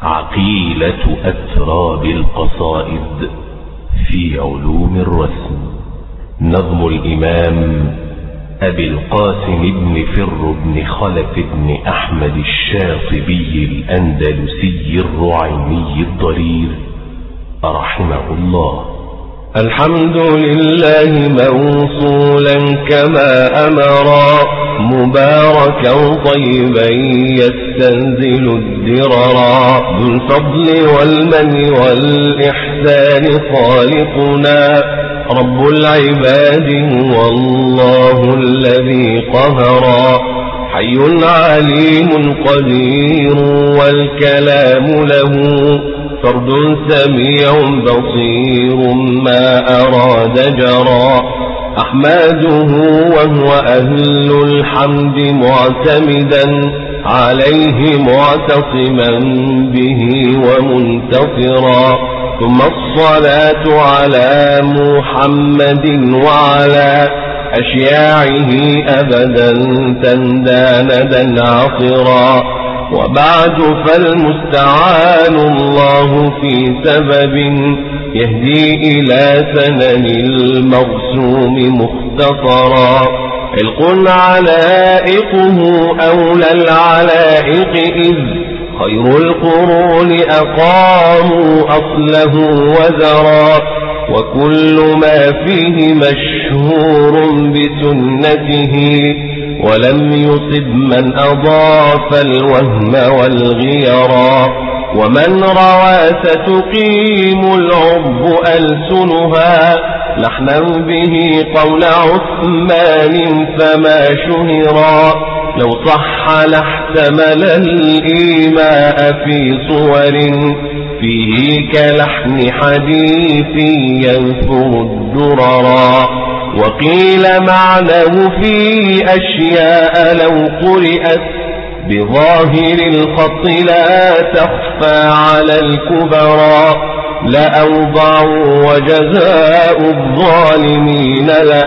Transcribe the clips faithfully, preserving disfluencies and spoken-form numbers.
عقيلة أتراب القصائد في علوم الرسم. نظم الإمام أبي القاسم بن فر بن خلف بن أحمد الشاطبي الأندلسي الرعيني الضرير رحمه الله. الحمد لله موصولا كما أمرا، مباركا طيبا يستنزل الدررا، ذو الفضل والمن والإحسان خالقنا، رب العباد هو الله الذي قهرا، حي عليم قدير والكلام له، فرد سميع بصير ما أراد جرى، أحمده وهو أهل الحمد معتمدا عليه معتصما به ومنتصرا، ثم الصلاة على محمد وعلى أشياعه أبدا تنداندا عطرا، وبعد فالمستعان الله في سبب يهدي إلى سنن المرسوم مختصرا، علق علائقه أولى العلائق إذ خير القرون أقاموا أصله وزرا، وكل ما فيه مشهور بسنته ولم يصب من أضاف الوهم والغيرا، ومن روى ستقيم العرب ألسنها لحنا به قول عثمان فما شهرا، لو صح لاحتمل الإيماء في صور فيه كلحن حديث ينثر الدررا، وقيل معناه في أشياء لو قرأت بظاهر الخط لا تخفى على الكبرى، لأوضعوا وجزاء الظالمين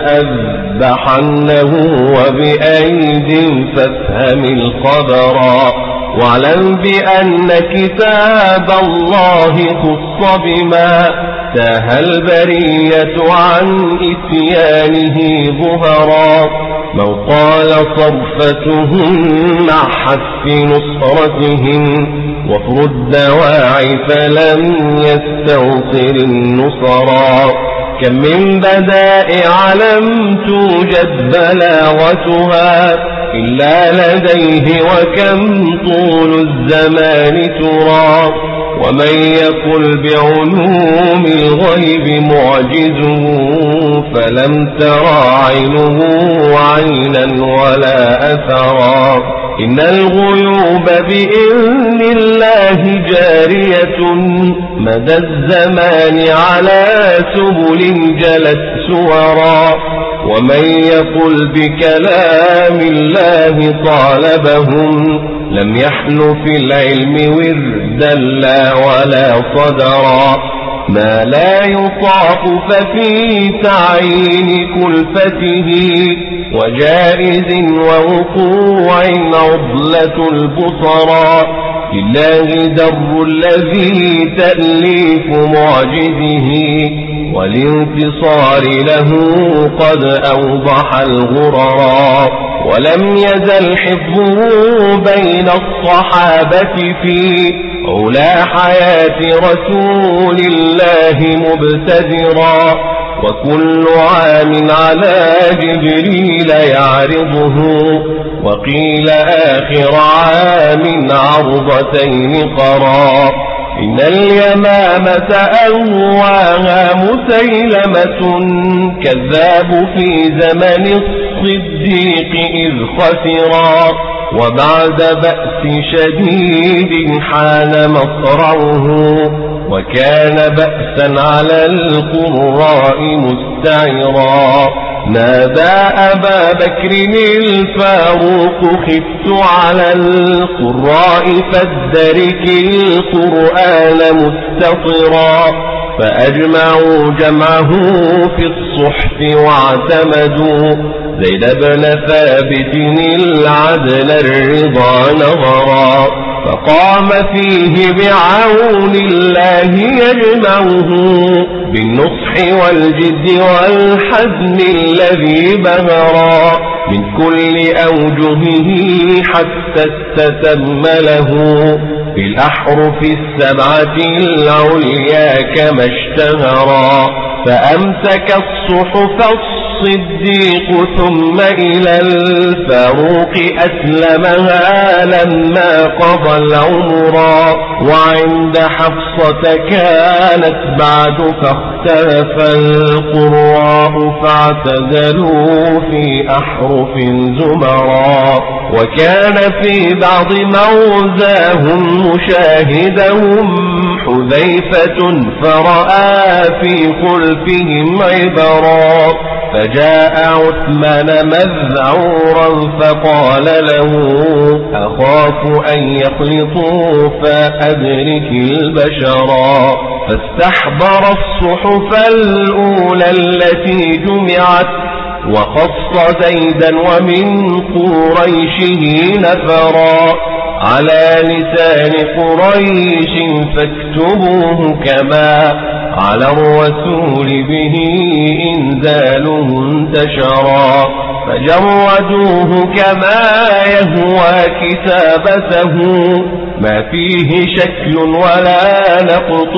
لأذبحنه وبأيد فافهم الخبرا، واعلم بأن كتاب الله خص بما تاه البرية عن إتيانه ظهرا، من قال صرفتهم مع حذف نصرتهم وفر الدواعي فلم يستوصر النصرا، كم من بدائع لم توجد بلاغتها إلا لديه وكم طول الزمان ترى، ومن يقل بعلوم الغيب معجزه فلم ترى عينه عينا ولا أثرا، إن الغيوب بإذن الله جارية مدى الزمان على سبل جلت سورا، ومن يقل بكلام الله طالبهم لم يحل في العلم وردا لا ولا صدرا، ما لا يطاق ففي تعيين كلفته وجائز ووقوع عضلة البصرا، لله در الذي تأليف معجزه والانتصار له قد أوضح الغررا، ولم يزل حفظه بين الصحابة في علا حياة رسول الله مبتدرا، وكل عام على جبريل يعرضه وقيل آخر عام عرضتين قرا، إن اليمامة أهواها مسيلمة كذاب في زمن الصديق إذ خسرا، وبعد بأس شديد حان مصرعه وكان بأسا على القراء مستعرا، نادى أبا بكر الفاروق خفت على القراء فادرك القرآن مستطرا، فأجمعوا جمعه في الصحف واعتمدوا زيد بن ثابت العدل الرضا نظرا، فقام فيه بعون الله يجمعه بالنصح والجد والحزن الذي بهرا من كل أوجهه حتى استتم له بالأحرف السبعة العليا كما اشتهرا فأمسك الصحف الصديق ثم إلى الفاروق أسلمها لما قضى العمرا وعند حفصة كانت بعد فاختلف القراء فاعتدلوا في أحرف زمرا وكان في بعض موزاهم مشاهدهم حذيفة فرأى في خلفهم عبرا فجاء عثمان مذعورا فقال له أخاف أن يخلطوا فأدرك البشرا فاستحضر الصحف الأولى التي جمعت وخص زيدا ومن قريشه نفرا على لسان قريش فاكتبوه كما على الرسول به إنزاله انتشرا فجردوه كما يهوى كتابته ما فيه شكل ولا نقط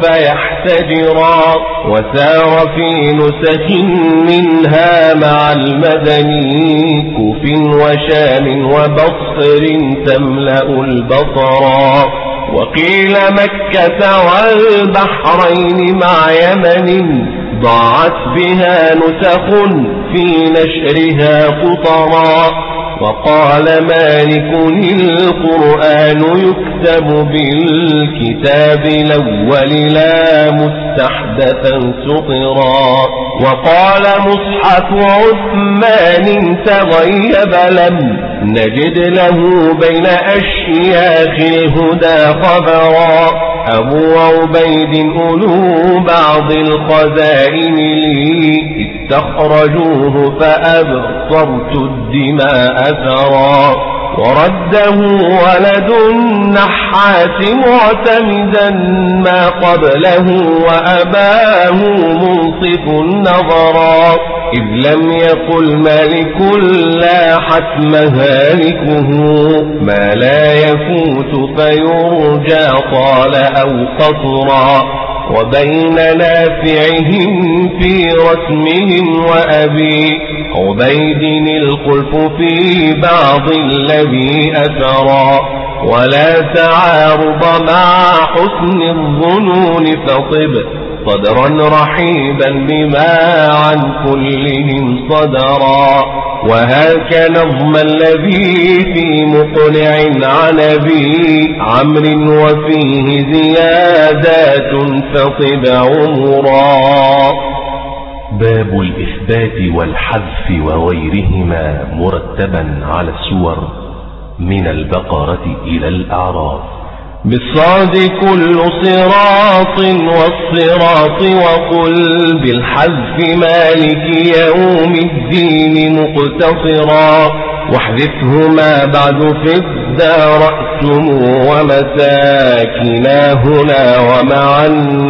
فيحتجرا وسار في نسخ منها مع المدني كوف وشام وبصر تملأ البصرا وقيل مكة والبحرين مع يمن ضاعت بها نسخ في نشرها قطرا وقال مالك القرآن يكتب بالكتاب الأول لا مستحدثا سطرا وقال مصحف عثمان تغيب لم نجد له بين أشياخ الهدى خبرا أبو عبيد أولو بعض الخزائن لي استخرجوه فأبصرت الدماء ثرا ورده ولد النحاس معتمدا ما قبله وأباه منصف نظرا إذ لم يقل مالك لا حتم هالكه ما لا يفوت فيرجى طال أو قصرا وبين نافعهم في رسمهم وأبي عبيد الخلف في بعض الذي أثرا ولا تعارض مع حسن الظنون فطب صدرا رحيبا بما عن كلهم صدرا وهاك نظم الذي في مقنع عن أبي عمرو وفيه زيادات فطب عمرا. باب الإثبات والحذف وغيرهما مرتبا على السور من البقرة إلى الأعراف. بالصاد كل صراط والصراط وقل بالحذف مالك يوم الدين مقتصرا واحذفهما بعد في الدارأتم ومساكنا هنا ومعا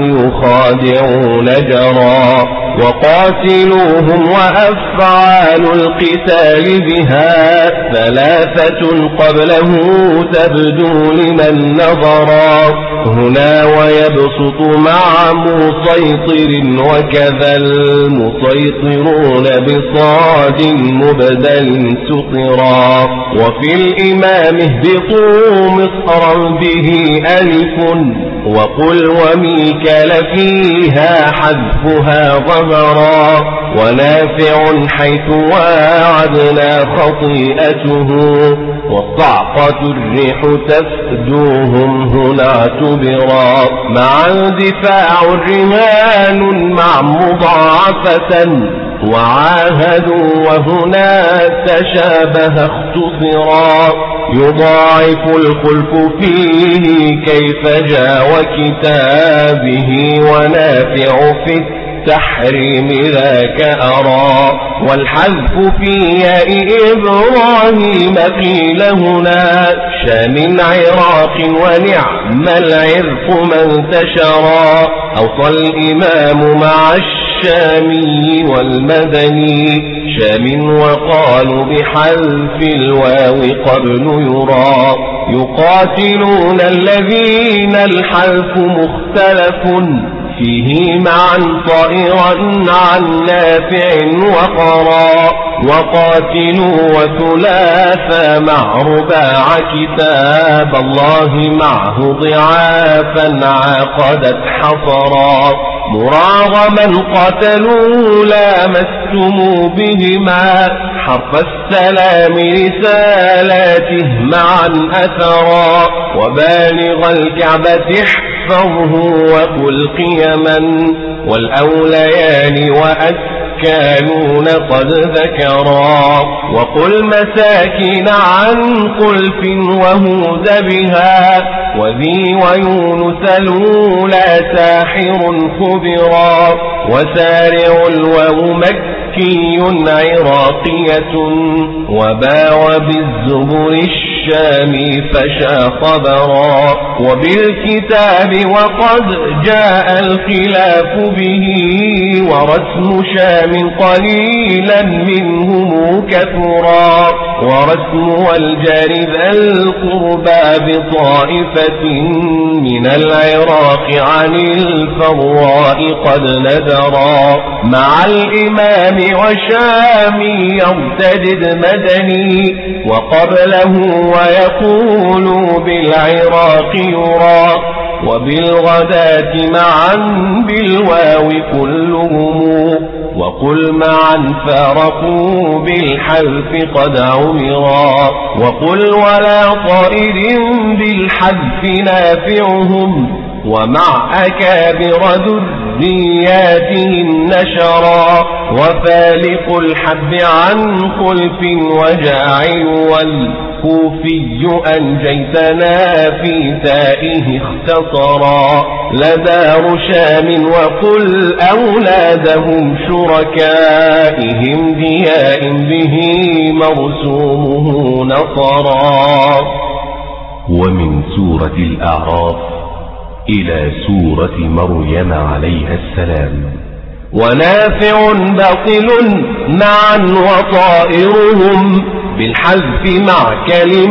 يخادعون جرا وقاتلوهم وأفعال القتال بها ثلاثة قبله تبدو لمن نظرا هنا ويبسط مع مسيطر وكذا المسيطرون بصاد مبدل سطرا وفي الإمام اهبطوا مصرا به ألف وقل وميكل فيها حذفها ظهرا ونافع حيث واعدنا خطيئته والصعقة الريح تفدوهم هنا اعتبرا مع اندفاع الرهان مع مضاعفة وعاهدوا وهنا تشابه اختصرا يضاعف الخلف فيه كيف جاء وكتابه ونافع في بالتحريم ذاك أرى. والحذف في ياء إبراهيم قيل هنا شام عراق ونعم العرق من انتشرا. أوصى الإمام مع الشامي والمدني شام وقالوا بحذف الواو قبل يرى. يقاتلون الذين الحذف مختلف فيه معا طائرا عن نافع وقرا. وقاتلوا وثلاثا مع رباع كتاب الله معه ضعافا عقدت حصرا. مراغما قتلوا لامستم بهما حرف السلام رسالاته معا أثرا. وبالغ الكعبة احفظه وقل قيما والأوليان وأسكانون قد ذكرا. وقل مساكين عن قلف وهود بها وذي ويونس لولا ساحر خبرا. وسارع الواو مكي عراقية وباع بالزبر الشامي فشا خبرا. وبالكتاب وقد جاء الخلاف به ورسم شام قليلا منهم كثرا. ورسم والجار ذا القربى بطائفة من العراق عن الفراء قد ندرا. مع الإمام وشامي يرتدد مدني وقبله ويقول بالعراق يرى. وبالغداة معا بالواو كلهم وقل معا فارقوا بالحذف قد عمرا. وقل ولا طائر بالحذف نافعهم ومع أكابر ذرياتهم نشرا. وفالق الحب عن خلف وجاعل والكوفي أنجيتنا في تائه اختصرا. لدار شام وقل أولادهم شركائهم ضياء به مرسومه نصرا. ومن سورة الأعراف إلى سورة مريم عليها السلام. ونافع باطل معا وطائرهم بالحذف مع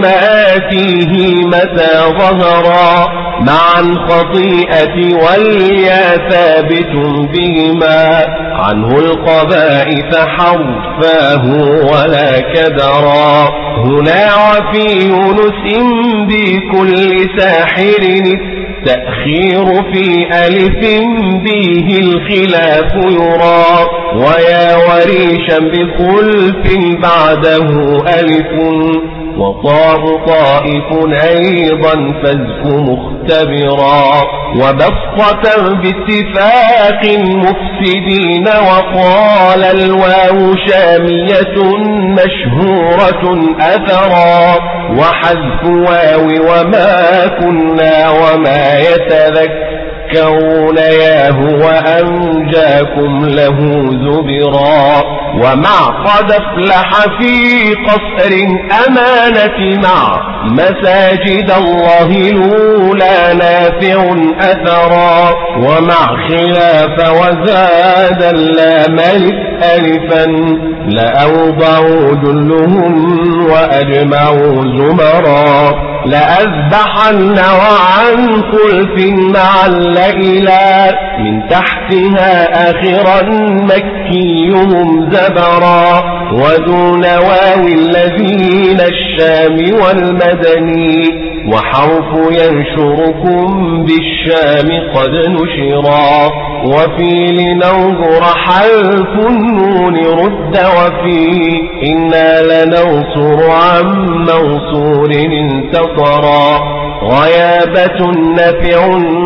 كلماته متى ظهرا. معا خطيئة واليا ثابت بهما عنه القبائث حرفاه ولا كدرا. هنا وفي يونس بكل ساحر تأخير في ألف به الخلاف يرى. ويا وريشا بخلف بعده ألف وطاء طائف أيضا فزك مختبرا. وبسطة باتفاق مفسدين وقال الواو شامية مشهورة أثرا. وحذف واو وما كنا وما يتذكرون ياه وأنجاكم له زبرا. ومع قد افلح في قصر أمانة مع مساجد الله لولا نافع أثرا. ومع خلاف وزاد اللام ألفا لأوضعوا جلهم وأجمعوا زمرا. لأذبحن وعن خلف مع الليلى من تحتها آخرا مكيهم زبرا. ودون واو الذين الشام والمدني وحرف ينشركم بالشام قد نشرا. وفي لننظر حلف النون رد وفي إنا لننصر عن منصور انتصرا. غيابة نفع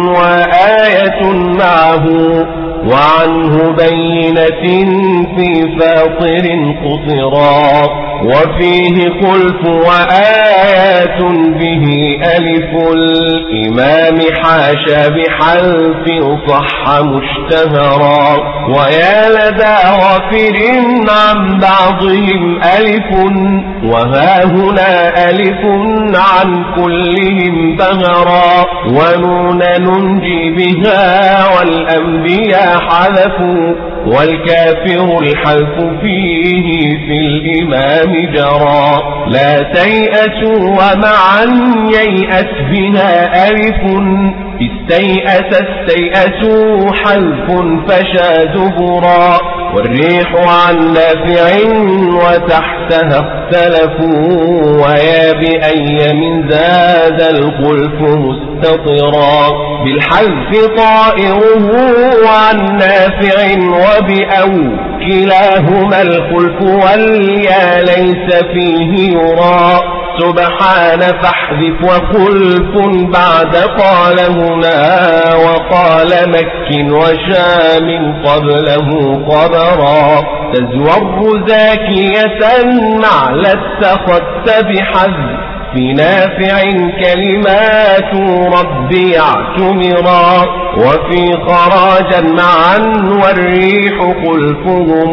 وآية معه وعنه بينة في فاطر قصرا وفيه خلف وآيات به ألف الإمام حاشا بحلف صح مشتهرا ويا لدى غافر عن بعضهم ألف وها هنا ألف عن كلهم بهرا ونون ننجي بها والأنبياء حذفوا والكافر الحلف فيه في الإمام جرى لا تيأسوا ومعا ييأس بها ألف استيأس استيأسوا حلف فشى زبرا والريح عن نافع وتحتها اختلفوا ويا بأي من زاد الخلف مستطرا بالحلف طائره عن نافع وبأو كلاهما الخلف واليا ليس فيه يرى سبحان فاحذف وخلف بعد قال هنا وقال مك وشام قبله قبرا تزور زاكية مع لاتخذت بحذف في نافع كلمات ربي اعتمرا وفي خراجا معا والريح خلفهم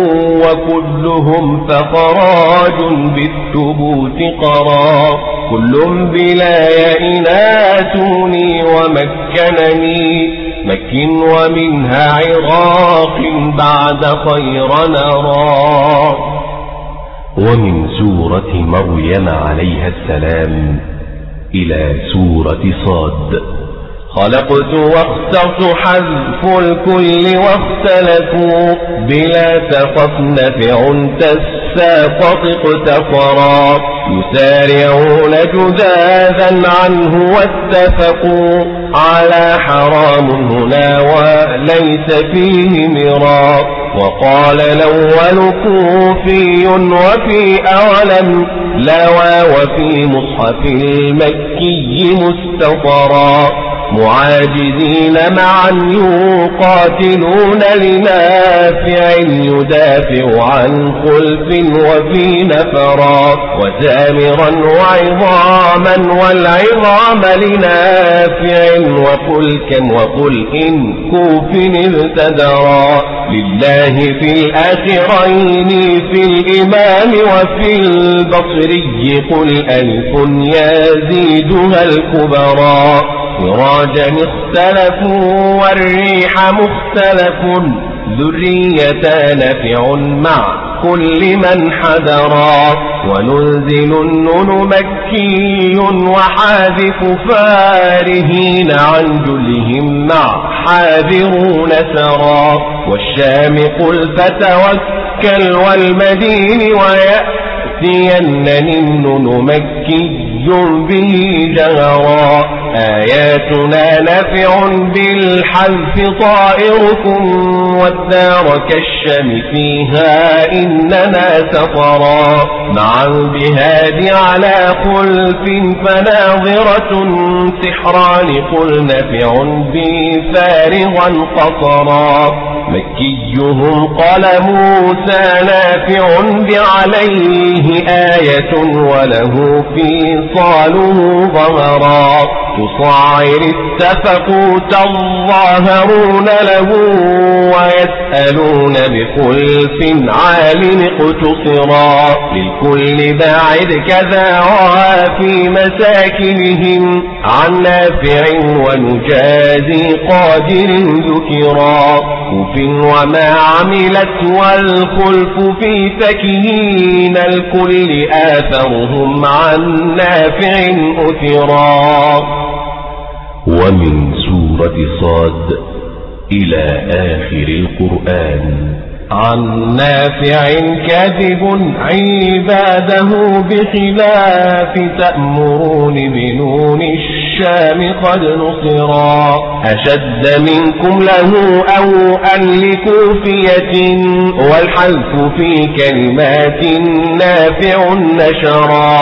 وكلهم فخراج بالثبوت قرا كل بلا يئناتوني ومكنني مك ومنها عراق بعد خير نرى. ومن سورة مريم عليها السلام إلى سورة صاد خلقت واخترت حذف الكل واختلفوا بلا تخف نفع تساقط اقتفرا يسارعون جذاذا عنه واتفقوا على حرام هنا وليس فيه مرا وقال الأول كوفي وفي أولم لوى وفي مصحف المكي مستطرا معاجزين معا يقاتلون لنافع يدافع عن خلف وفي نفرا وزامرا وعظاما والعظام لنافع وفلكا وقل إن كوف ابتدرا لله في الآخرين في الإمام وفي البصري قل ألف يزيدها الكبرى سراجا اختلفوا والريح مختلف ذرية نفع مع كل من حذرا وننزل النون مكي وحاذف فارهين عن جلهم مع حاذرون سرا والشام قل فتوكل والمدين ويأتينني النون مكي به جهرا آياتنا نافع بالحذف طائركم والدار كالشم فيها إننا سطرا مع البهاد على خلف فناظرة سحران قل نافع بفارغا قصرا مكيهم قال موسى نافع بعليه آية وله في صاله ظهرا تصاعر اتفقوا تظاهرون له ويسألون بخلف عال اقتصرا للكل باعد كذا وفي مساكنهم عن نافع ونجازي قادر ذكرا كف وما عملت والخلف في فكهين الكل آثرهم عن نافع أثرا. ومن سورة صاد إلى آخر القرآن عن نافع كاذب عباده بخلاف تأمرون بنون الشام قد نصرا أشد منكم له أو أن لكوفية والحلف في كلمات نافع نشرا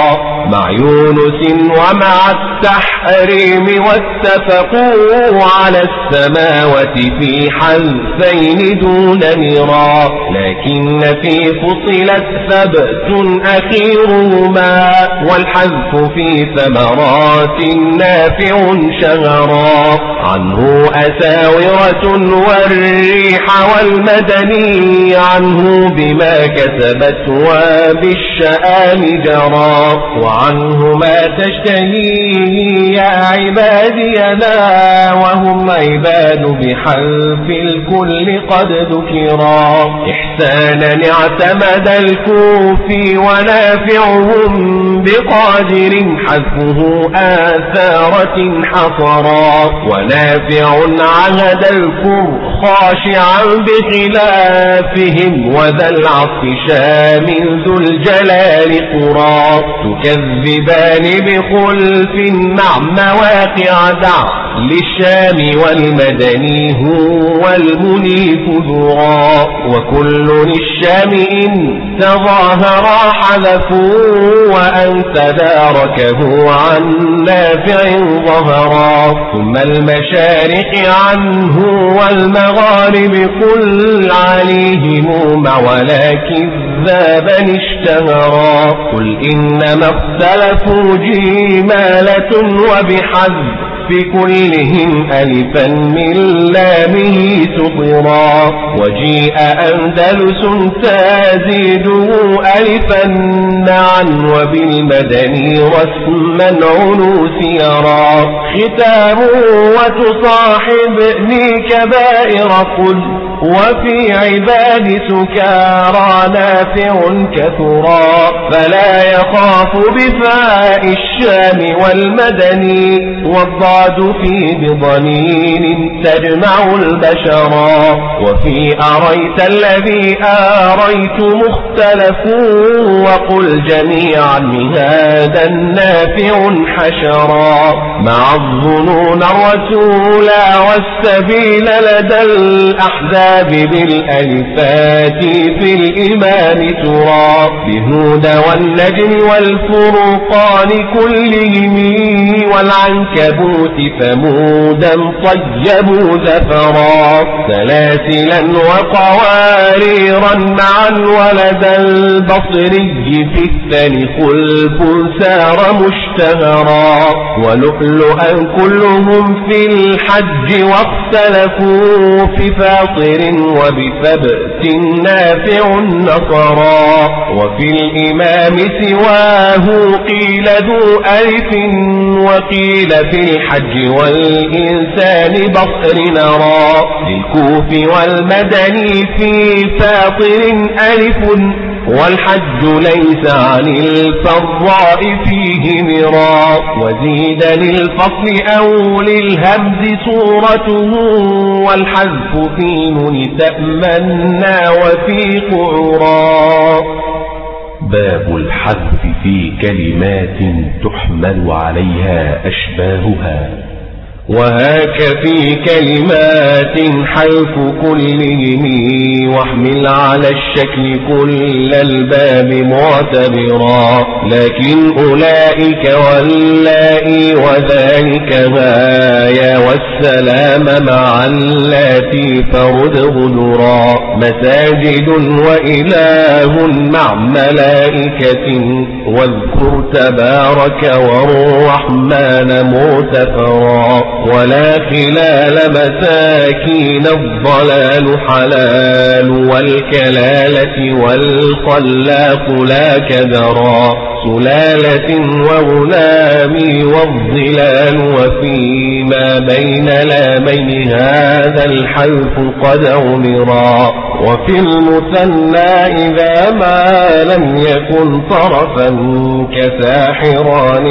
مع يونس ومع التحريم واتفقوا على السماوة في حذفين دون مرا لكن في فصلت ثبت أخيرهما والحذف في ثمرات نافع شهرا عنه أساورة والريح والمدني عنه بما كسبت وبالشآم جرى وعنه ما تشتهيه يا عبادي لا وهم عباد بحذف الكل قد ذكرا إحسانا اعتمد الكوفي ونافعهم بقادر حذفه آثارة حصرا ونافع عهد الكر خاشعا بخلافهم وذا العطف شامل ذو الجلال قرى تكذبان بخلف مع مواقع دع للشام والمدني هو المنيف ذرا وكل الشام إن تظاهرا حذفوا وأن تداركه عن نافع ظهرا ثم المشارق عنه والمغارب قل عليهم مع ولكن ذابا اشتهرا قل إنما اختلفوا جمالة وبحذف في كلهم ألفا من لامه سطرا وجيء أندلس تزيده ألفا معا وبالمدني رسما عنوس يرى ختام وتصاحبني كبائر قل وفي عباد سكارى نافع كثرا فلا يخاف بفاء الشام والمدني والضاد في بضنين تجمع البشرا وفي أريت الذي آريت مختلف وقل جميعا هذا النافع حشرا مع الظنون الرسول والسبيل لدى الأحزاب بالألفات في الإمام ترى بهود والنجم والفرقان كلهم والعنكبوت ثمودا طيبوا ذفرا سلاسلا وقواريرا معا ولد البصري في الثاني خلف سار مشتهرا ولؤلؤا كلهم في الحج واختلفوا في فاطر وبثبت نافع نصرا وفي الإمام سواه قيل ذو ألف وقيل في الحج والإنسان بصر نرى للكوف والمدني في فاطر ألف والحج ليس عن الفراء فيه مرا وزيدا للفصل أو للهمز صورته والحذف في نون تأمنا وفي قعرا باب الحذف في كلمات تحمل عليها أشباهها وهاك في كلمات حذف كلهم واحمل على الشكل كل الباب معتبرا لكن أولئك واللائي وذلك هايا والسلام مع اللاتي فرد غدرا مساجد وإله مع ملائكة واذكر تبارك والرحمن مرتفرا ولا خلال مساكين الضلال حلال والكلالة والخلاق لا كدرا سلالة وغلام والظلال وفيما بين لامين هذا الحلف قد أمرا وفي المثنى إذا ما لم يكن طرفا كساحران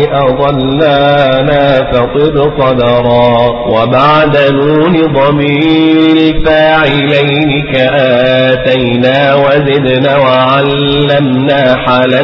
أضلانا فطب صدرا وبعد نون ضمير الفاعلين كآتينا وزدنا وعلمنا حلا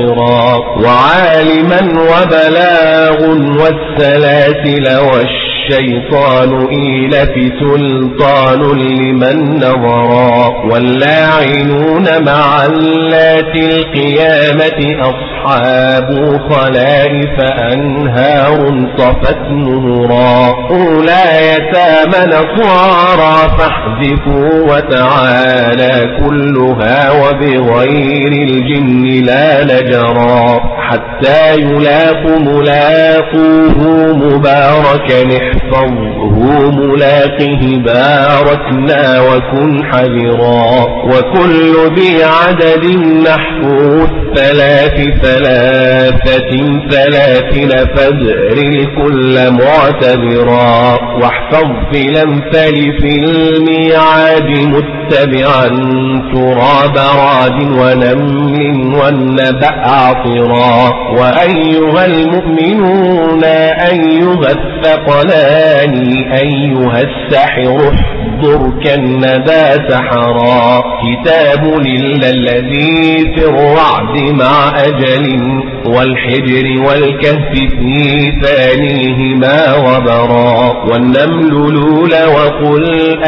قضرا وعالما وبلاغ والسلاسل والشيء الشيطان إيلة سلطان لمن نظرا واللاعنون مع اللات القيامة أصحاب خلائف أنهار صفت نورا أولى يتامى نصارى فاحذفوا وتعالى كلها وبغير الجن لا نجرا حتى يلاقوا ملاقوه مباركا احفظه ملاقه باركنا وكن حذرا وكل ذي عدد نحو الثلاث ثلاثة ثلاثين فادر الكل معتبرا واحفظ في الأمثال في الميعاد متبعا تراب راد ونمل والنبأ عطرا وأيها المؤمنون أيها الثقلان أيها السحر احضر كالندى سحرا كتاب لله الذي في الرعد مع أجل والحجر والكهف في ثانيهما غبرا والنمل لولا وقل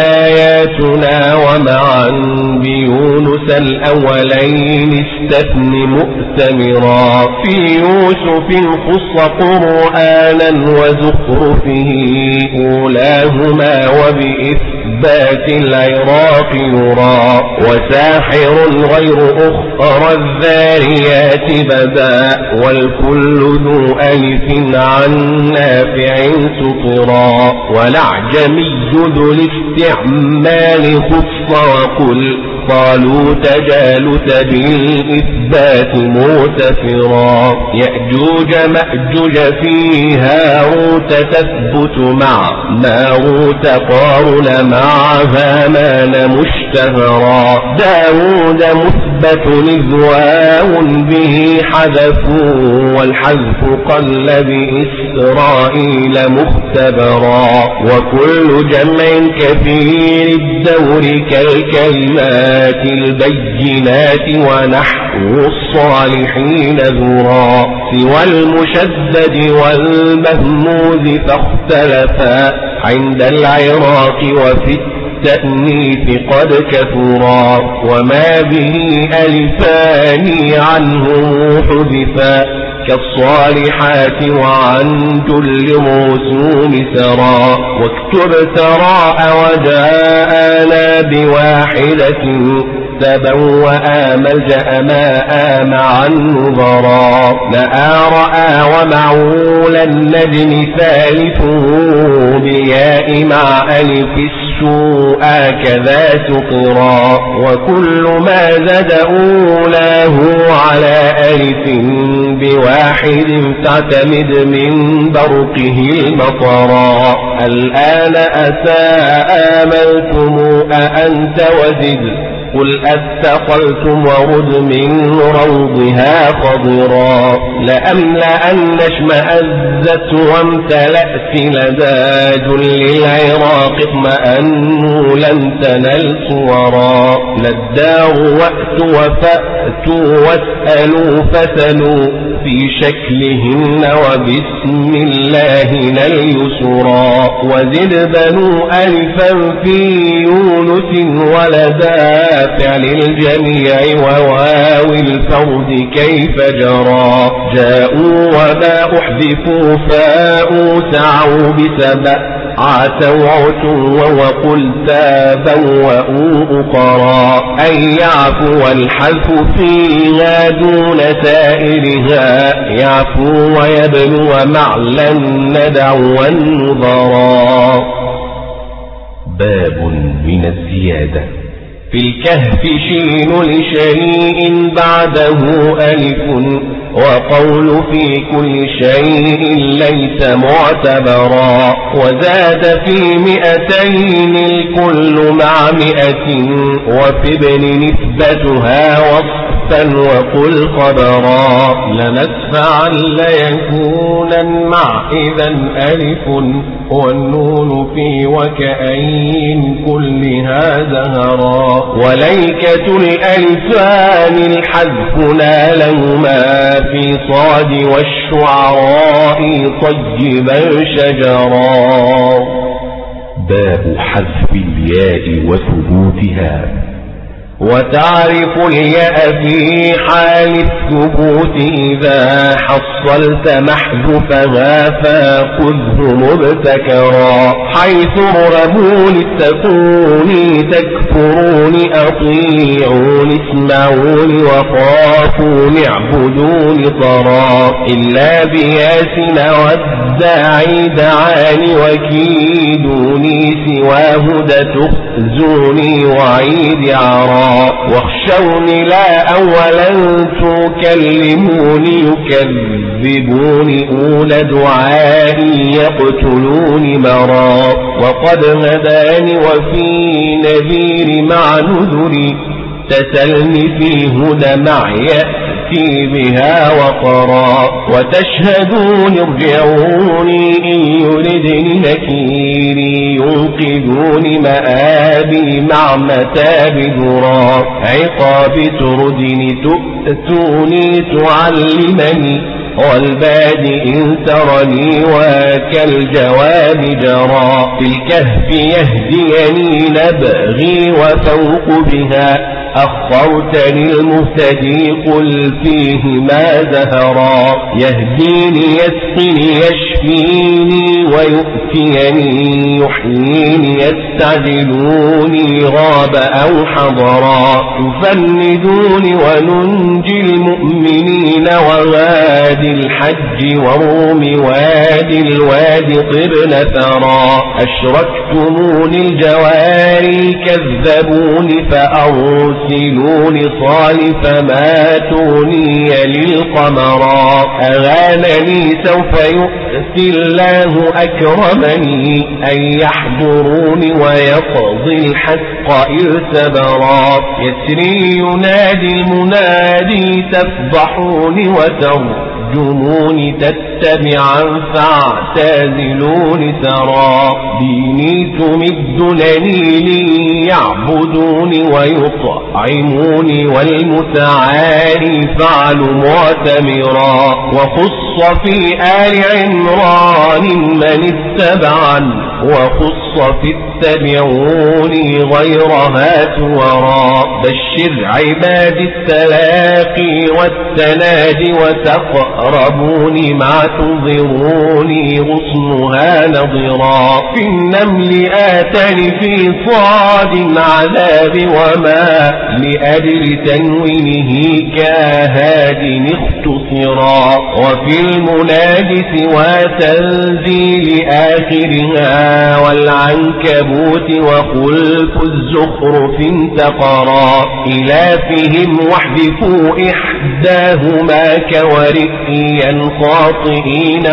آياتنا ومعا بيونس الأولين استثن مؤتمرا في يوسف خص قرآنا وزخرفه أولاهما وبإثبات العراق يرى وساحر غير أخرى الذاريات بدا والكل ذو ألف عن نافع سطرا والأعجمي ذو الاستعمال خص وقل قالوا تجالت بالإثبات مرتفرا يأجوج مأجوج في هاروت تثبت مع ماروت قارن مع هامان مشتهرا داود مثبت نزواء به حذفوا والحذف قل بإسرائيل مختبرا وكل جمع كثير الدور كالكلمات البينات ونحو الصالحين ذرا سوى المشدد والمهموز فاختلفا عند العراق وفي التأنيث قد كثرا وما به ألفان عنه حذفا كالصالحات وعن كل رسوم سرا واكتب تراء وجاءنا بواحدة تبوأ ملجأ ماء مع النظرا لآ رأى ومعول النجم ثالثه بالياء مع ألف السوء كذا سقرا وكل ما زد أولاه على ألف بواحد تعتمد من برقه المطرا الآن أتى آملتم أأنت وزد قل أثقلتم ورد من روضها خضرا لأملأن اشمأزت وامتلأت لدى جل العراق اطمأنوا لم تنل صورا للدار وأتوا وفأتوا واسألوا فسلوا في شكلهن وبسم الله اليسرا وزد بنو ألفا في يونس ولدا فعل الجميع وواو الفرد كيف جرى جاءوا وما أحذفوا فاءوا سعوا بسبأ عاتوا عتوا وقل تابوأوا أقرا أن يعفو والحذف فيها دون سائرها يعفو ويبلو معلا ندعو النظرا باب من الزيادة في الكهف شين لشيء بعده ألف وقول في كل شيء ليس معتبرا وزاد في مئتين الكل مع مئة وفي ابن نسبتها وصفا وقل خبرا لندفعا ليكونا مع إذا ألف والنون في وكأين كلها زهرا وليكة الألفان الحذف نالهما في صاد والشعراء طيبا شجرا باب حذف الياء وثبوتها. وتعرف الياء في حال الثبوت إذا حصلت محذوفها فخذه مبتكرا، حيث رمون التكون تكفرون أطيعون اسمعون وخافون اعبدون طرا، إلا بياسنا والداعي دعاني وكيدوني سواه تخزوني وعيد عرا، واخشوني لا أولا تكلموني يكذبوني أولى دعائي يقتلوني مرا، وقد هداني وفي نذير مع نذري تسلني في هدى مع يأتي بها وقرا، وتشهدوني ارجعوني إن يردني نكيري ينقذوني مآبي مع متاب ذرا، عقاب تردني تؤتوني تعلمني والبادئ إن ترني وكالجواب جرى، في الكهف يهديني نبغي وفوق بها أخرتني المهتدي قل فيه ما زهرا، يهديني يسقني يشفيني ويؤتيني يحييني يستعجلوني غاب أو حضرا، يفندوني وننجي المؤمنين ووادي الحج والروم وادي الوادي طرن ثرا، أشركتموني الجواري كذبوني فأرسلوني صالف ماتوني للقمرا، أغانني سوف يؤتي الله أكرمني أن يحضروني ويقضي الحق ارتبرا، يسري ينادي المنادي تفضحوني وترجموني تتبعا فاعتزلوني ترى، ديني تمدنني لي يعبدوني ويطعموني والمتعالي فعل معتمرا، وخص في آل عمران من اتبعا وخص في اتبعوني غيرها تورا، بشر عباد التلاقي والتنادي وتقربوني مع تنظروني غصنها نظرا، في النمل آتني في صاد عذاب وما لأجل تنوينه كاهاد اختصرا، وفي المناد سوى تنزيل آخرها والعنكبوت وخلف الزخرف انتقرا، إلافهم واحذفوا إحداهما كورئيا خاطئين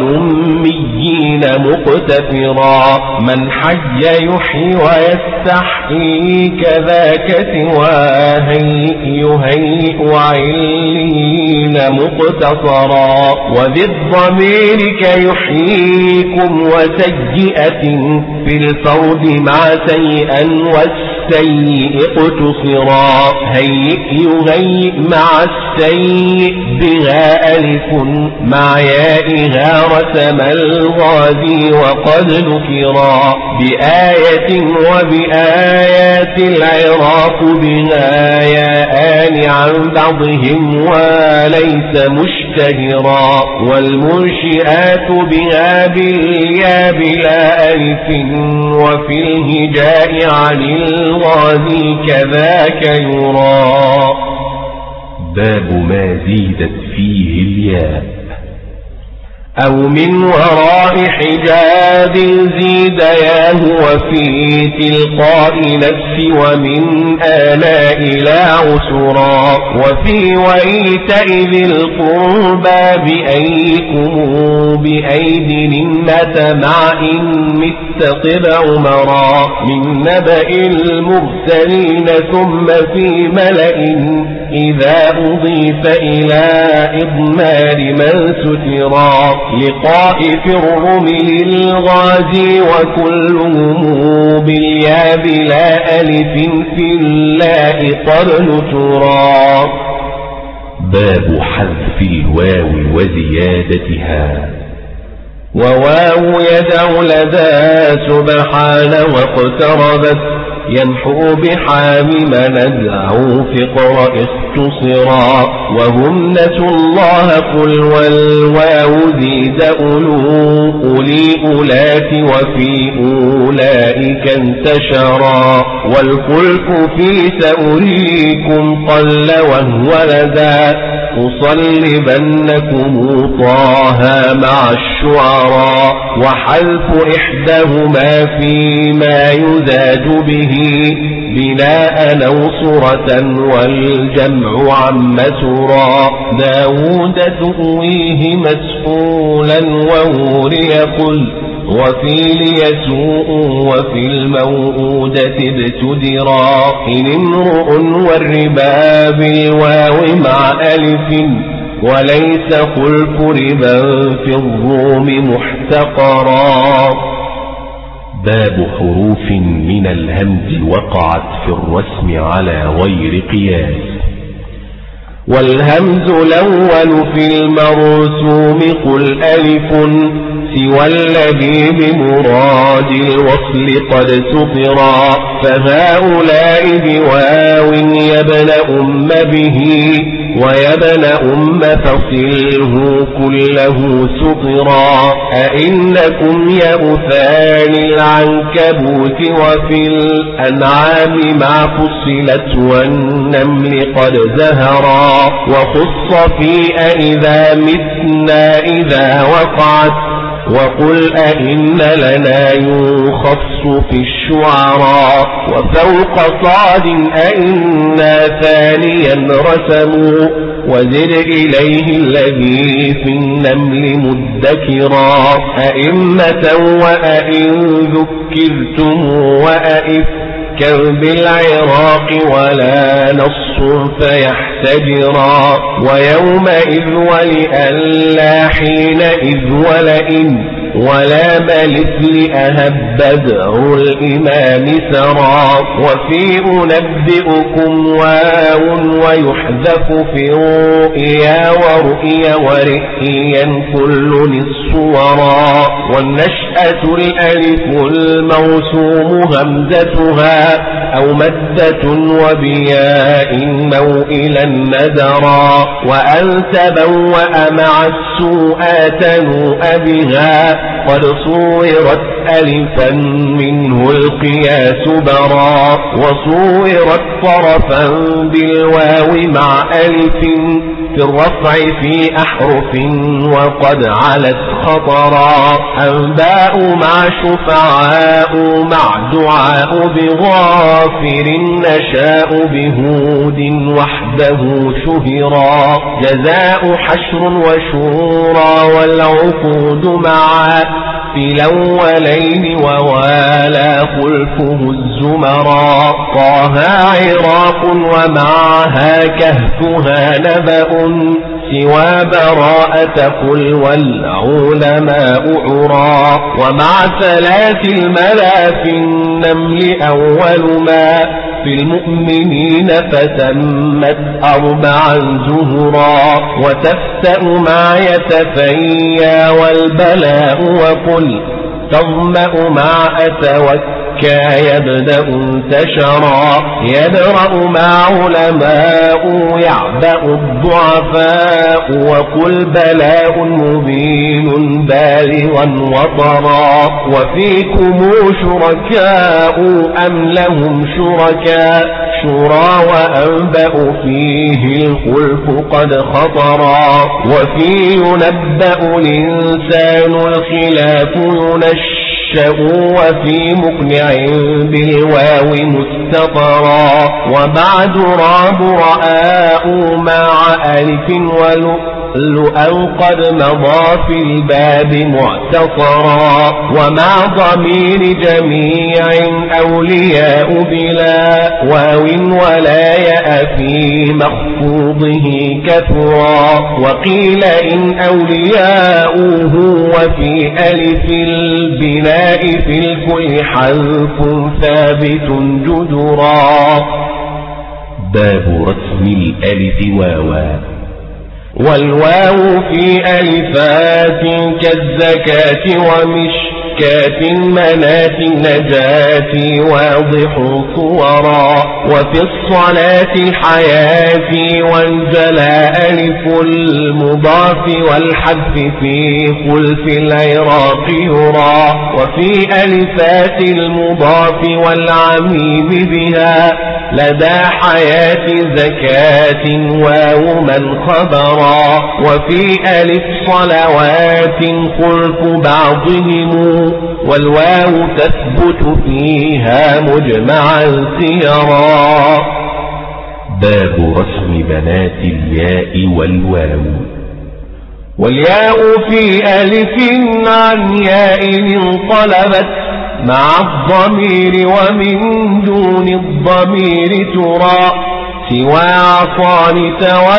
ولميين مقتفرا، من حج يحيي ويستحيي كذاك سواه يهيئ علين مقتصرا، وذي الضمير كيحييكم وسيئة في الفرد مع سيئا والسيء اقتصرا، هيئ يهيئ مع السيء بها ألف مع يائها رسم الغازي وقد ذكرا، بآية وبآيات العراق بها ياءان عن بعضهم وليس مشتهرا، والمنشئات بها باليا بلا ألف وفي الهجاء عن الغازي كذاك يرى. باب ما زيدت فيه الياء. أو من وراء حجاب زيد ياه وفي تلقاء نفس ومن آلاء لا عسرا، وفي وإيتئذ القربى بأيكم بأيد نمة مع إن متقب عمرا، من نبأ المرسلين ثم في ملأ إذا أضيف إلى إضمار من سترا، لقائف الرمل الغازي وكلهم باليا بلا ألف في اللاء قرن ترى. باب حذف الواو وزيادتها. وواو يدع لدى سبحان واقتربت ينحو بحامم ندعو فقر اختصرا وهم نسوا الله قل والواو زيد أولو أولي أولات وفي أولئك انتشرا والخلف في سأريكم قل وهو لدى أصلبنكم طه مع الشعراء وحذف إحداهما فيما يزاد به بناء نوصرة والجمع عم سرا داود تؤويه مسؤولا ووري قل وفي ليسوء وفي الموءودة ابتدرا إن امرؤ والربا بالواو مع ألف وليس خلف ربا في الروم محتقرا. باب حروف من الهمز وقعت في الرسم على غير قياس. والهمز الأول في المرسوم قل ألف سوى الذي بمراد الوصل قد سطرا فهؤلاء بواو يبن أم به ويبن أم فصله كله سطرا أئنكم يأثان العنكبوت وفي الأنعام ما فصلت والنمل قد زهرا وخص في أئذا متنا إذا وقعت وقل أئن لنا يخص في الشعراء وفوق صاد أئنا ثانيا رسموا وزد إليه الذي في النمل مدكرا أئمة وأئن ذكرتم وأئف بالعراق ولا نص فيحتجرا ويومئذ ولألا حينئذ ولئن ولا بلث أهب بدع الإمام سرا وفي أنبئكم واو ويحذف في رؤيا ورؤيا ورئيا كل الصورا والنشأة الألف الموسوم همزتها أو مدة وبياء موئلا ندرا وأن تبوأ مع السوء تنوء بها قد صورت ألفا منه القياس برا وصورت طرفا بالواو مع ألف في الرفع في أحرف وقد علت خطرا أنباء مع شفعاء مع دعاء بغافر نشاء بهود وحده شهرا جزاء حشر وشورى والعقود معا في الأولين ووالى خلفه الزمرا طه عراق ومعها كهفها نبأ سوى براءة قل والعلماء عرا ومع ثلاث الملا في النمل أول ما في المؤمنين فتمت أربعا زهرا وتفتأ ما يتفيا والبلاء وقل تظمأ مع أتوكا يبدأ انتشرا يدرأ مع علماء يعبأ الضعفاء وقل بلاء مبين بالغا وطرا وفيكم شركاء أم لهم شركاء شرى وأنبأ فيه الخلف قد خطرا وفي ينبأ الإنسان الخلاف ينشأ وفي مقنع بالواو مستطرا وبعد راب رآء مع ألف ولؤلؤا قد مضى في الباب معتصرا ومع ضمير جميع أولياء بلا واو ولا يأ في مخفوضه كثرا وقيل إن أولياؤه وفي ألف البناء في الكل حذف ثابت جدرا. باب رسم الألف واوا. والواو في ألفات كالزكاة ومشكات منات النجاة واضح صورا. وفي الصلاة الحياة والجلاء ألف المضاف والحذف في خلف العراق يرى. وفي ألفات المضاف والعميم بها لدى حياة زكاة واو من خبرا. وفي ألف صلوات خلف بعضهم والواو تثبت فيها مجمعا سيرا. باب رسم بنات الياء والواو. والياء في ألف عن ياء انقلبت مع الضمير ومن دون الضمير ترى. سوى عصان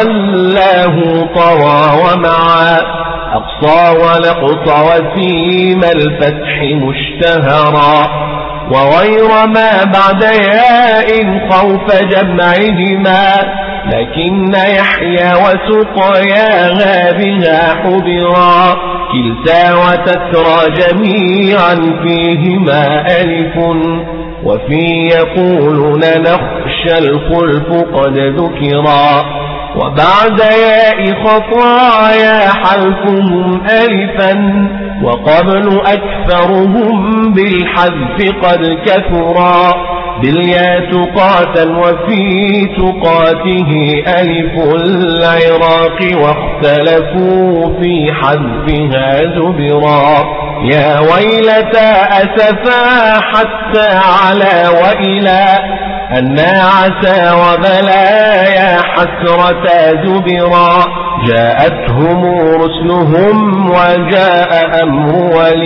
تولاه طوى ومعا أقصى ولقص وسيم الفتح مشتهرا. وغير ما بعد ياء خوف جمعهما لكن يحيى وسقياها بها حبرا. كلتا وتترى جميعا فيهما ألف وفي يقولون نخشى الخلف قد ذكرا. وبعد ياء خطايا حلفهم ألفا وقبل أكثرهم بالحذف قد كثرا. بالياء تقاتا وفي تقاته ألف العراق واختلفوا في حذفها زبرا. يا ويلتا أسفا حتى على وإلى أنا عسى وبلايا حسرتا زبرا. جاءتهم رسلهم وجاء أمر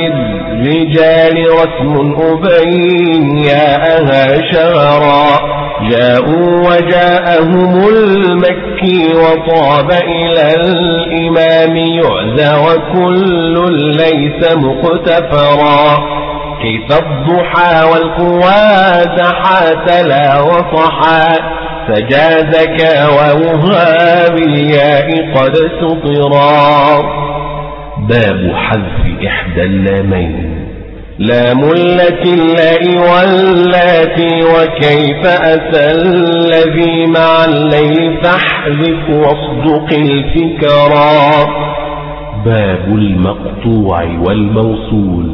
وللرجال رسم أبين ياءها شهرا. جاءوا وجاءهم المكي وطاب إلى الإمام يعزى وكل ليس مقتفرا. كيف الضحى والقوات حاتلا وصحا فجازك ووها بالياء قد سطرا. باب حذف إحدى اللامين. لام التي اللاء واللاتي وكيف أتى الذي مع الليل فاحذف واصدق الفكرا. باب المقطوع والموصول.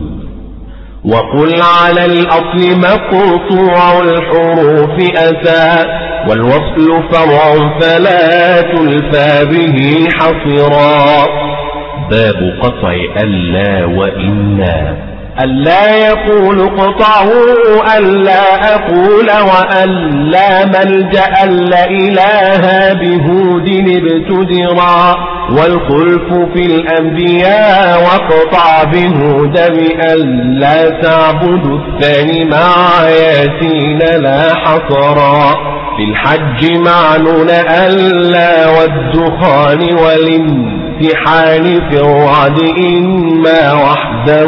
وقل على الأصل مقطوع الحروف أتى والوصل فرع فلا تلفى به حصرا. باب قطع ألا وإنا. ألا يقول قطعوا ألا أقول وألا ملجأ ألا إله بهود ابتدرا. والخلف في الأنبياء وقطع بهود بألا تعبد الثاني مع ياسين لا حصرا. في الحج معنون ألا والدخان والامتحان في الرعد إما وحده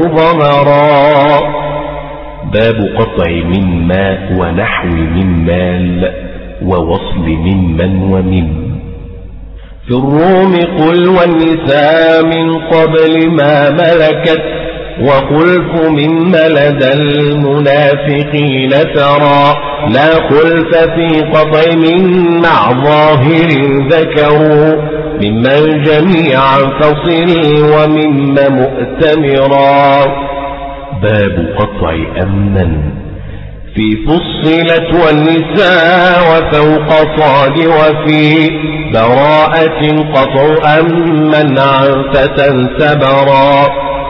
ظهرا. باب قطع من ماء ونحو من مال ووصل ممن ومن. في الروم قل والنساء من قبل ما ملكت وخلف من لدى المنافقين ترى. لا خلف في قطع من مع ظاهر ذكروا ممن جميعا فصل ومما مؤتمرا. باب قطع أمنا. في فصلت والنساء وفوق صاد وفي براءة قطع أمن عن فتى سبرا.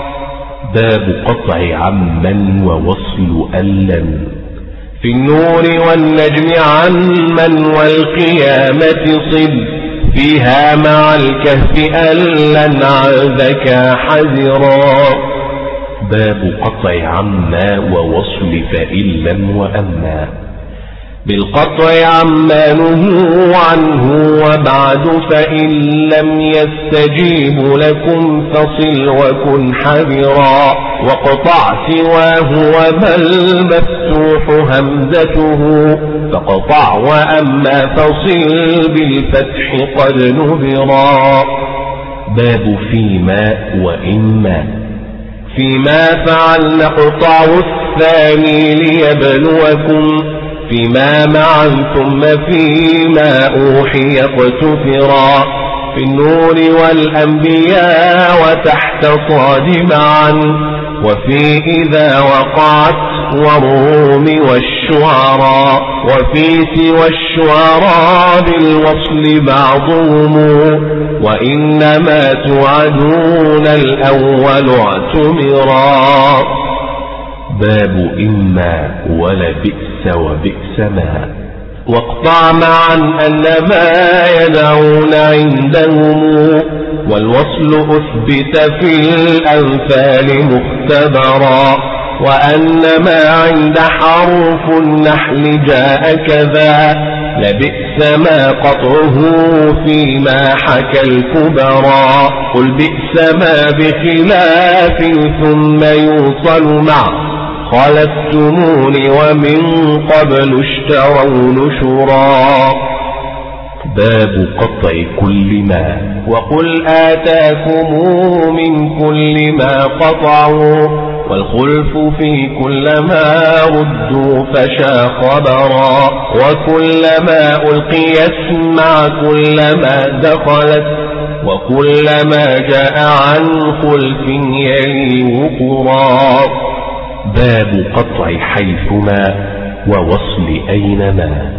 باب قطع عمن ووصل ألا. في النور والنجم عمن والقيامة صل فيها مع الكهف ألا عن ذكى حذرا. باب قطع عما ووصل فإلا وأما. بالقطع عما نهوا عنه وبعد فإن لم يستجيبوا لكم فصل وكن حذرا وقطع سواه وبل مفتوح همزته فقطع وأما فصل بالفتح قد نبرا. باب فيما وإما. فيما فعل نقطع الثاني ليبلوكم فيما معا ثم فيما أوحي اقتفرا في النور والأنبياء وتحت صاد معا وفي إذا وقعت والروم والشعراء وفي سوى الشعراء بالوصل بعضهم وإنما توعدون الأول اعتمرا. باب إما ولبئس وبئس ما. واقطع معا أن ما يدعون عندهم والوصل أثبت في الأنفال مختبرا وأن ما عند حرف النحل جاء كذا لبئس ما قطعه فيما حكى الكبرا. قل بئس ما بخلاف ثم يوصل مع خلفتمون ومن قبل اشتروا نشرا. باب قطع كل ما. وقل آتاكم من كل ما قطعوا والخلف في كل ما ردوا فشا خبرا وكلما ألقي اسمع كلما دخلت وكلما جاء عن خلف يلي وقرا. باب قطع حيثما ووصل أينما.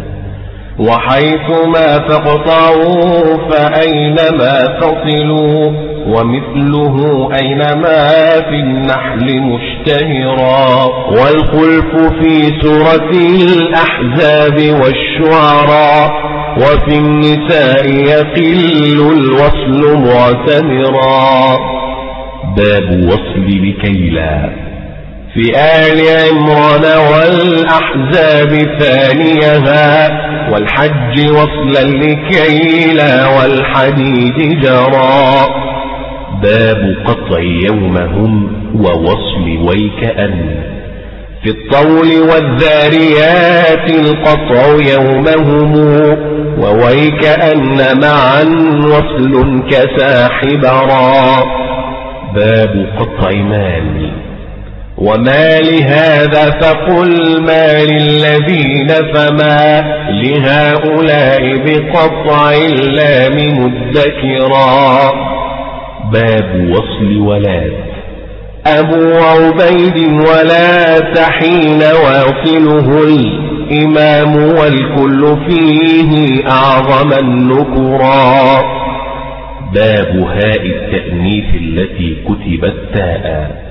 وحيثما فاقطعوا فأينما فصلوا ومثله أينما في النحل مشتهرا والخلف في سورة الأحزاب والشعراء وفي النساء يقل الوصل معتمرا. باب وصل لكيلا. في آل عمران والأحزاب ثانيها والحج وصلا لكيلا والحديد جرا. باب قطع يومهم ووصل ويكأن. في الطول والذاريات القطع يومهم وويكأن معا وصل كساحبرا. باب قطع مال. وما لهذا فقل ما للذين فما لهؤلاء بقطع اللام مدكرا. باب وصل ولات. أبو عبيد ولا تحين واصله الإمام والكل فيه أعظم النكرا. باب هاء التأنيث التي كتبت تاء.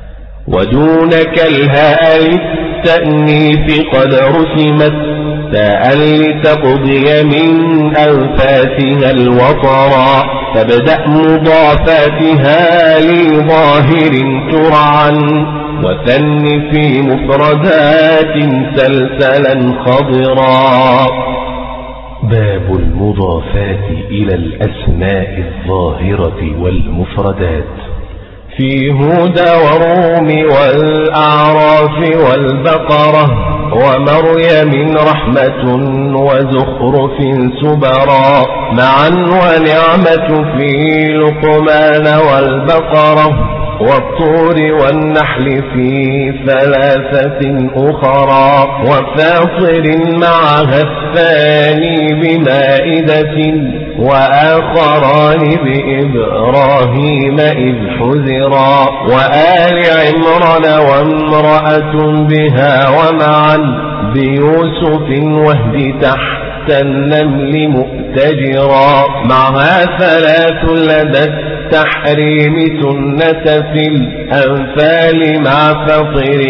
ودونك الهاء للتأنيث قد رسمت تاء لتقضي من أنفاسها الوطرا تبدأ مضافاتها لظاهر ترعا وثن في مفردات سلسلا خضرا. باب المضافات إلى الأسماء الظاهرة والمفردات. في هدى وروم والأعراف والبقرة ومريم رحمة وزخرف سبرا معا ونعمة في لقمان والبقرة والطور والنحل في ثلاثة أخرى وفاطر معها الثاني بمائدة وآخران بإبراهيم إذ حذرا وآل عمران وامرأة بها ومعا بيوسف وهد تحت النمل مؤتجرا معها ثلاث لدى التحريم سنة في الأنفال مع فطر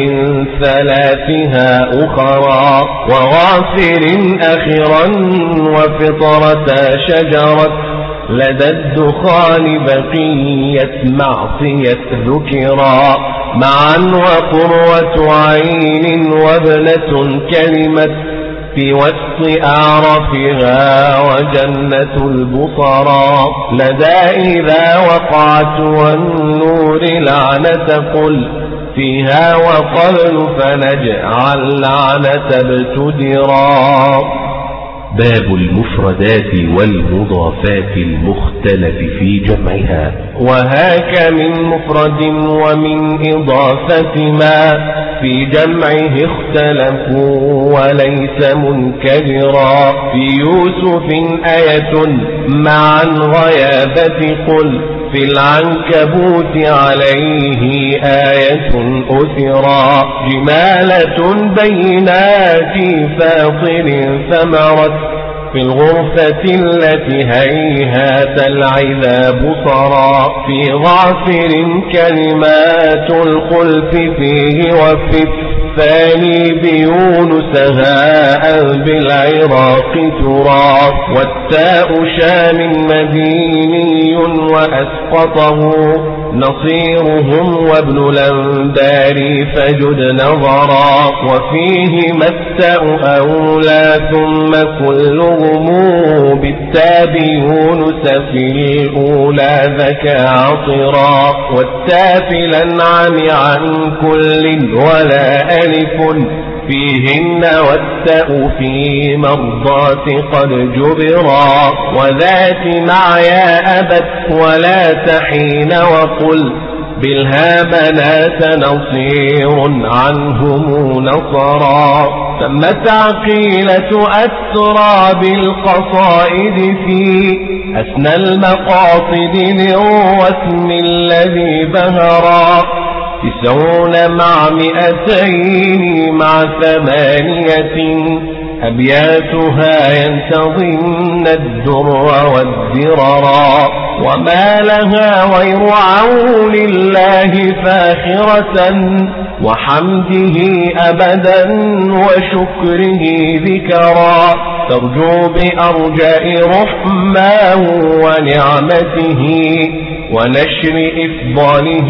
ثلاثها أخرى وغافر أخرا وفطرة شجرة لدى الدخان بقية معصية ذكرا معا وقرة عين وابنة كلمة في وسط أعرفها وجنة البصرى لدى إذا وقعت والنور لعنة قل فيها وقبل فنجعل لعنة ابتدرا. باب المفردات والمضافات المختلف في جمعها. وهاك من مفرد ومن إضافة ما في جمعه اختلفوا وليس منكدرا. في يوسف آية مع غيابة قل في العنكبوت عليه آية أثرا. جمالة بينات فاطر ثمرت في الغرفة التي هيهات العذاب صرا. في غافر كلمات الخلف فيه وفي الثاني بيونس هاء بالعراق ترى. والتاء شام مديني وأسقطه نصيرهم وابن الأندار فجد نظرا. وفيه مستاء أولى ثم كلهم بالتاب يونس في الأولى ذكى عطرا. والتافل الأنعام عن كل ولا ألف فيهن والتاء في مرضات قد جبرا. وذات مع يا أبت ولا تحين وقل بالها بنات نصير عنهم نصرا. تمت عقيلة أسرى بالقصائد في أثنى المقاصد للرسم الذي بهرا. تسعون مع مئتين مع ثمانية أبياتها ينتظمن الدر والدررا. وما لها غير عون الله فاخرة وحمده أبدا وشكره ذكرا. ترجو بأرجاء رحماه ونعمته ونشر إفضاله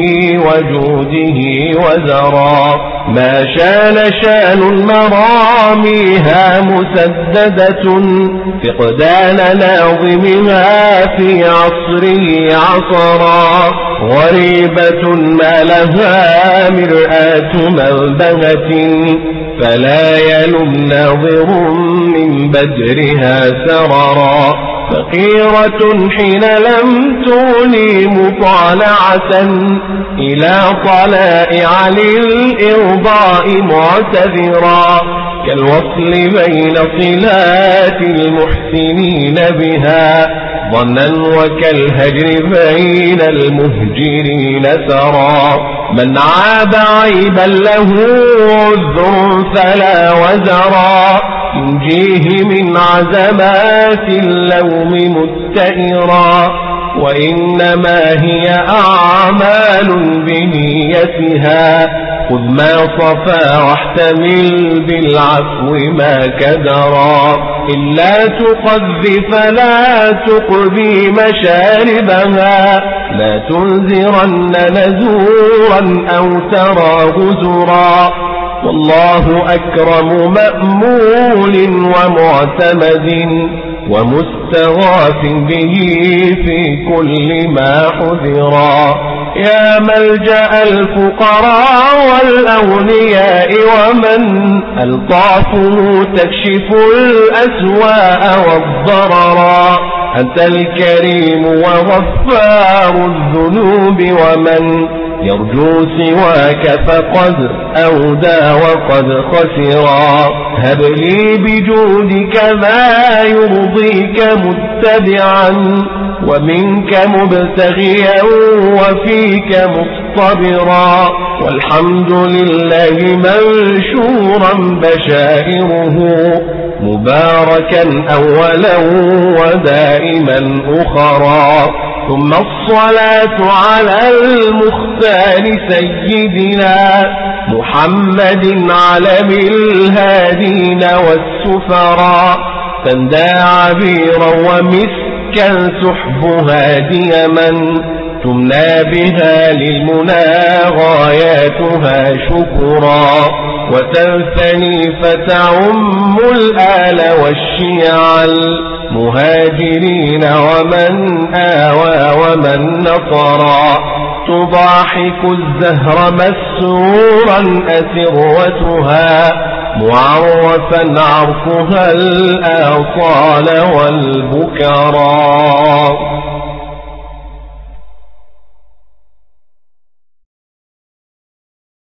وجوده وزرا. ما شان شان المراميها مسددة فقدان ناظمها في عصره عصرا. غريبة ما لها مرآة منبهة فلا يلم ناظر من بدرها سررا. فقيرة حين لم تولي مطالعة إلى طلائع للإرضاء معتذرا. كالوصل بين صلات المحسنين بها ظنا وكالهجر بين المهجرين سرا. من عاب عيبا له عذر فلا وزرا ينجيه من عزمات اللوم متئرا. وإنما هي أعمال بنيتها خذ ما صفا واحتمل بالعفو ما كدرا. إلا تقذف لا تقذي مشاربها لا تنذرن نزورا أو ترى غزرا. والله أكرم مأمول ومعتمد ومستغاث به في كل ما حذرا. يا ملجأ الفقراء والأغنياء ومن ألطافه تكشف الأسواء والضررا. أنت الكريم وغفار الذنوب ومن يرجو سواك فقد أودى وقد خسرا. هب لي بجودك ما يرضيك متبعا ومنك مبتغيا وفيك مصطبرا. والحمد لله منشورا بشائره مباركا أولا ودائما أخرا. ثم الصلاة على المختار سيدنا محمد علم الهادين والسفراء. تندى عبيرا ومسكا سحبها ديما تمنى بها للمنى غاياتها شكرا. وتنثني فتعم الآل والشيع المهاجرين ومن آوى ومن نصرا تضاحك الزهر مسرورا أسروتها معرفا عرفها الآصال والبكرا